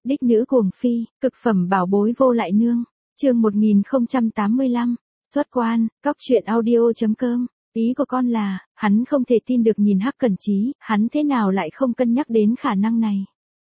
Đích nữ cuồng phi, cực phẩm bảo bối vô lại nương. Chương 1085, xuất quan, cóc truyện audio.com. Ý của con là, hắn không thể tin được nhìn Hắc Cẩn Chí, hắn thế nào lại không cân nhắc đến khả năng này.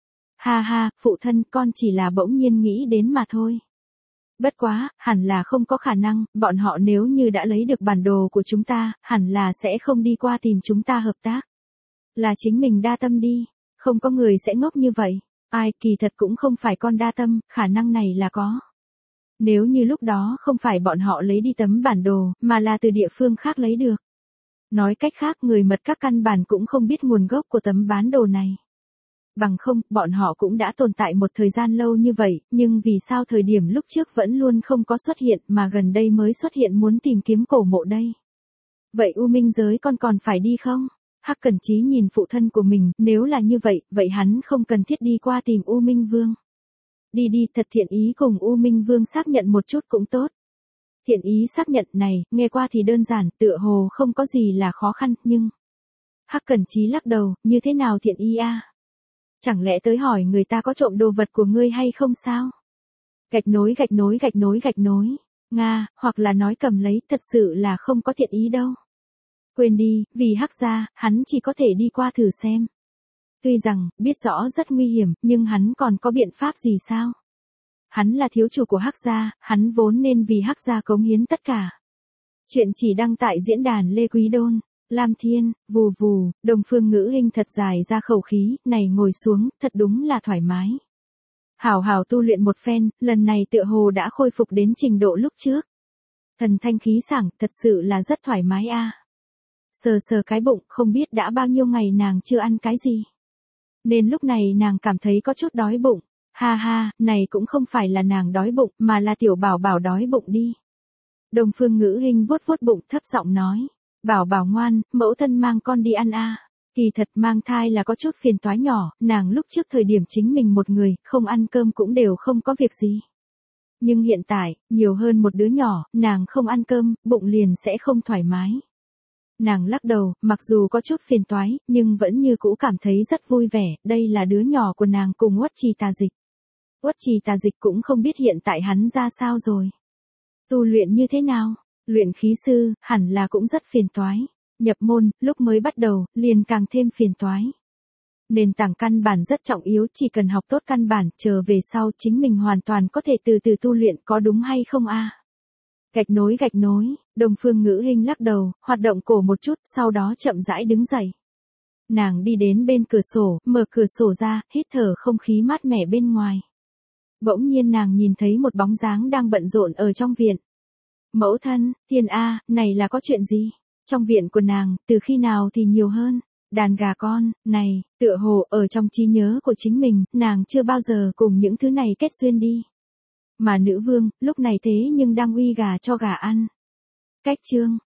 Ha ha, phụ thân, con chỉ là bỗng nhiên nghĩ đến mà thôi. Bất quá, hẳn là không có khả năng, bọn họ nếu như đã lấy được bản đồ của chúng ta, hẳn là sẽ không đi qua tìm chúng ta hợp tác. Là chính mình đa tâm đi, không có người sẽ ngốc như vậy. Ai, kỳ thật cũng không phải con đa tâm, khả năng này là có. Nếu như lúc đó không phải bọn họ lấy đi tấm bản đồ, mà là từ địa phương khác lấy được. Nói cách khác, người mật các căn bản cũng không biết nguồn gốc của tấm bản đồ này. Bằng không, bọn họ cũng đã tồn tại một thời gian lâu như vậy, nhưng vì sao thời điểm lúc trước vẫn luôn không có xuất hiện mà gần đây mới xuất hiện muốn tìm kiếm cổ mộ đây? Vậy U Minh giới con còn phải đi không? Hắc Cẩn Chí nhìn phụ thân của mình, nếu là như vậy, vậy hắn không cần thiết đi qua tìm U Minh Vương. Đi đi, thật thiện ý cùng U Minh Vương xác nhận một chút cũng tốt. Thiện ý xác nhận này, nghe qua thì đơn giản, tựa hồ không có gì là khó khăn, nhưng... Hắc Cẩn Chí lắc đầu, như thế nào thiện ý a? Chẳng lẽ tới hỏi người ta có trộm đồ vật của ngươi hay không sao? Gạch nối gạch nối gạch nối gạch nối. Nga, hoặc là nói cầm lấy, thật sự là không có thiện ý đâu. Quên đi, vì Hắc gia, hắn chỉ có thể đi qua thử xem. Tuy rằng, biết rõ rất nguy hiểm, nhưng hắn còn có biện pháp gì sao? Hắn là thiếu chủ của Hắc gia, hắn vốn nên vì Hắc gia cống hiến tất cả. Chuyện chỉ đăng tại diễn đàn Lê Quý Đôn. Lam Thiên, vù vù, Đồng Phương Ngữ Hinh thật dài ra khẩu khí, này ngồi xuống, thật đúng là thoải mái. Hảo hảo tu luyện một phen, lần này tựa hồ đã khôi phục đến trình độ lúc trước. Thần thanh khí sảng, thật sự là rất thoải mái a. Sờ sờ cái bụng, không biết đã bao nhiêu ngày nàng chưa ăn cái gì. Nên lúc này nàng cảm thấy có chút đói bụng. Ha ha, này cũng không phải là nàng đói bụng, mà là tiểu bảo bảo đói bụng đi. Đồng Phương Ngữ Hinh vuốt vuốt bụng, thấp giọng nói. Bảo bảo ngoan, mẫu thân mang con đi ăn a. Kỳ thật mang thai là có chút phiền toái nhỏ, nàng lúc trước thời điểm chính mình một người, không ăn cơm cũng đều không có việc gì. Nhưng hiện tại, nhiều hơn một đứa nhỏ, nàng không ăn cơm, bụng liền sẽ không thoải mái. Nàng lắc đầu, mặc dù có chút phiền toái, nhưng vẫn như cũ cảm thấy rất vui vẻ, đây là đứa nhỏ của nàng cùng Uất Trì Tà Dịch. Uất Trì Tà Dịch cũng không biết hiện tại hắn ra sao rồi. Tu luyện như thế nào? Luyện khí sư, hẳn là cũng rất phiền toái. Nhập môn, lúc mới bắt đầu, liền càng thêm phiền toái. Nền tảng căn bản rất trọng yếu, chỉ cần học tốt căn bản, chờ về sau chính mình hoàn toàn có thể từ từ tu luyện, có đúng hay không a? Gạch nối, Đồng Phương Ngữ Hinh lắc đầu, hoạt động cổ một chút, sau đó chậm rãi đứng dậy. Nàng đi đến bên cửa sổ, mở cửa sổ ra, hít thở không khí mát mẻ bên ngoài. Bỗng nhiên nàng nhìn thấy một bóng dáng đang bận rộn ở trong viện. Mẫu thân, Thiên A, này là có chuyện gì? Trong viện của nàng, từ khi nào thì nhiều hơn? Đàn gà con, này, tựa hồ ở trong trí nhớ của chính mình, nàng chưa bao giờ cùng những thứ này kết duyên đi. Mà nữ vương, lúc này thế nhưng đang uy gà cho gà ăn. Cách chương,